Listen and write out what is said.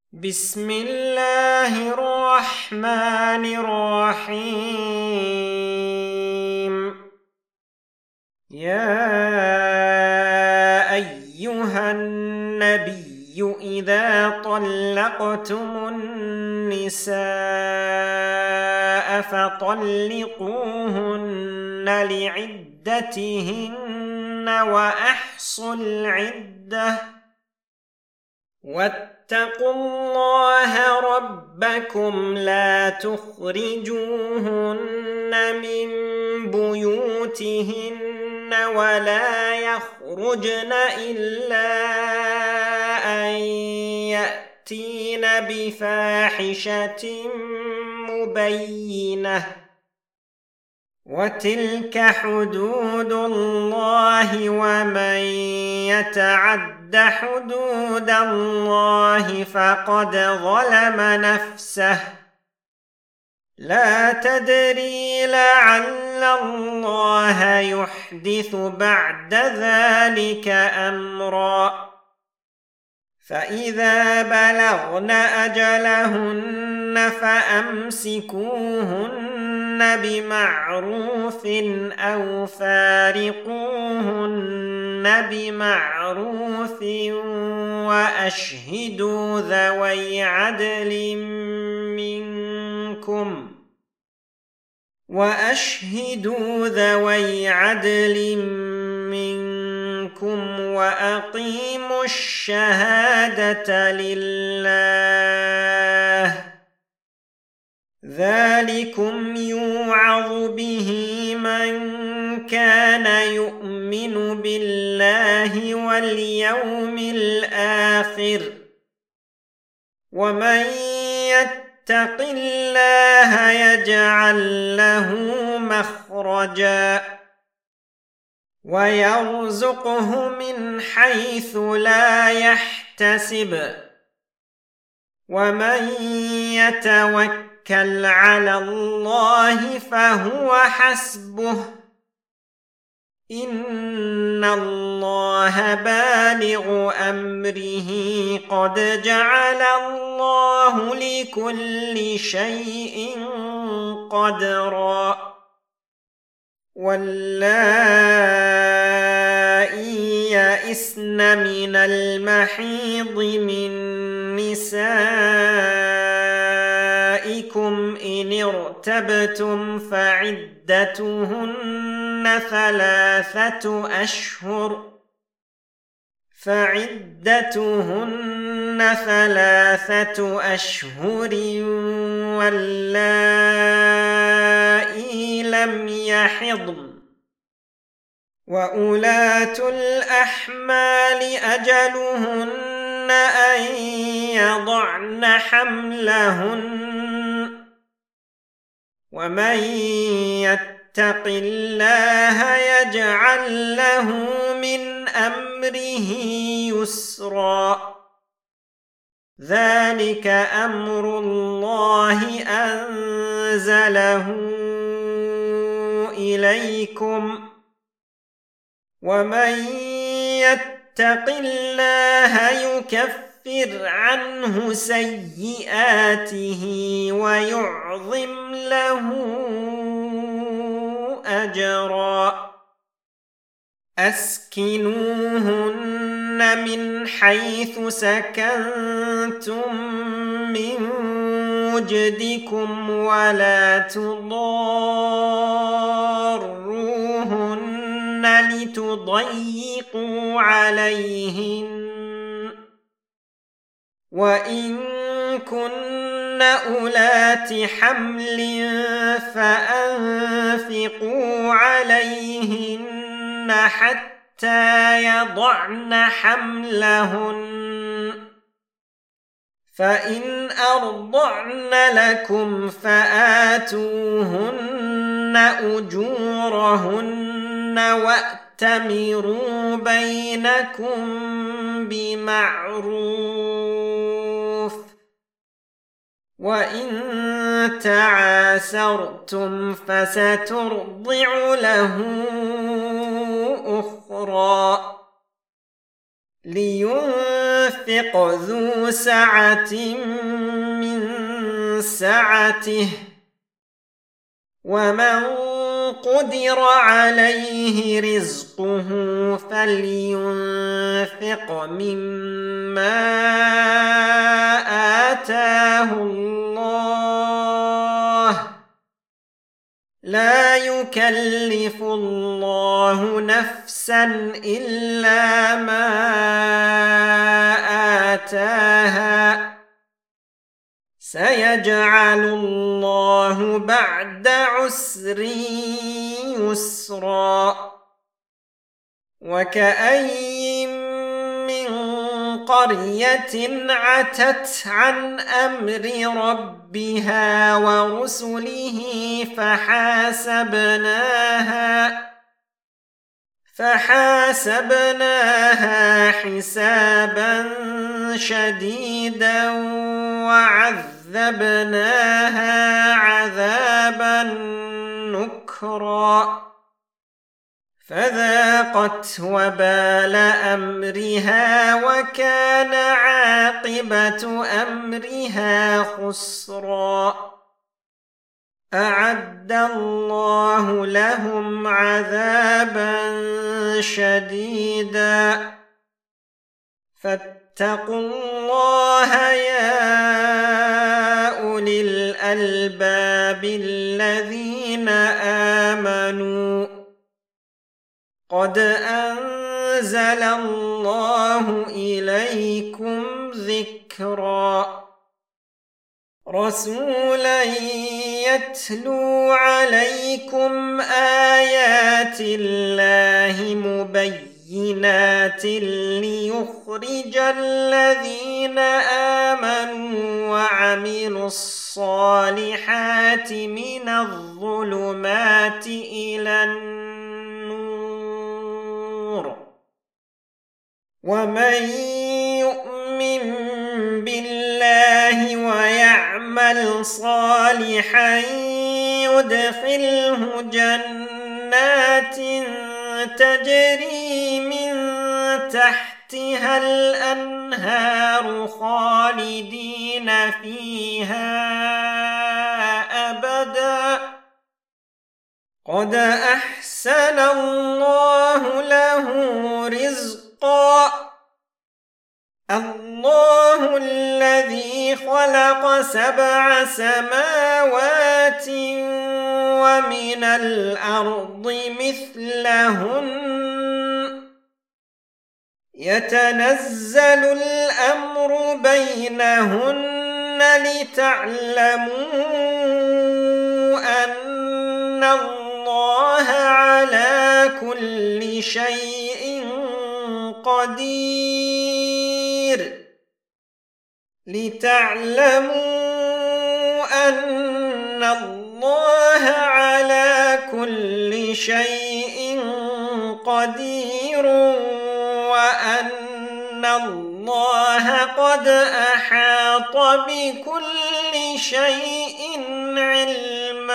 بسم الله الرحمن الرحيم. يا أيها النبي إذا طلقتم النساء فطلقوهن لعدتهن وأحصوا العدة واتقوا الله ربكم لا تخرجوهن من بيوتهن ولا يخرجن إلا أن يأتين بفاحشة مبينة وتلك حدود الله ومن يتعد حدود الله فقد ظلم نفسه لا تدري لعل الله يحدث بعد ذلك أمرا فإذا بلغن أجلهن فأمسكوهن بمعروف أو فارقوهن بمعروف وأشهدوا ذوي عدل منكم وأقيموا الشهادة لله ذلكم يوعظ به من كان يؤمن بالله واليوم الآخر ومن يتق الله يجعل له مخرجا ويرزقه من حيث لا يحتسب ومن يتوكل على الله فهو حسبه إن الله بالغ أمره قد جعل الله لكل شيء قدرا واللائي يئسن من المحيض من نسائكم إن ارتبتم فعدتهن ثلاثة أشهر واللائي لم يحضن وأولاة الأحمال أجلهن أن يضعن حملهن ومن يتق الله يجعل له من أمره يسرا ذلك أمر الله أنزله إليكم ومن يتق الله يكفر عنه سيئاته ويعظم له أجرا أسكنوهن من حيث سكنتم من وجدكم ولا تضاروهن لتضيقوا عليهن وإن كن أولات حمل فأنفقوا عليهن حتى يضعن حملهن فإن أرضعن لكم فآتوهن أجورهن وأتمروا بينكم بمعروف وإن تعاسرتم فسترضع له أخرى لينفق ذو سعة من سعته ومن قدر عليه رزقه فلينفق مما آتاه الله لا يكلف الله نفسا إلا ما آتاها سيجعل الله بعد عسر يسرا وكأي من قرية عتت عن أمر ربها ورسله فحاسبناها حسابا شديدا وعذبناها عذابا نكرا فذاقت وبال أمرها وكان عاقبة أمرها خسرا أعد الله لهم عذابا شديدا فاتقوا الله يا أولي الألباب الذين آمنوا قد أنزل الله إليكم ذكرا رسولا يتلو عليكم آيات الله مبينات ليخرج الذين آمنوا وعملوا الصالحات من الظلمات إلى النور ومن يؤمن بالله ويعمل صالحا يدخله جنات تجري من تحتها الأنهار خالدين فيها أبدا قد أحسن الله له رزقا الله الذي خلق 7 سماوات ومن الأرض مثلهن يتنزل الأمر بينهن لتعلموا أن الله على كل شيء قدير لتعلموا أن الله على كل شيء قدير وأن الله قد أحاط بكل شيء علما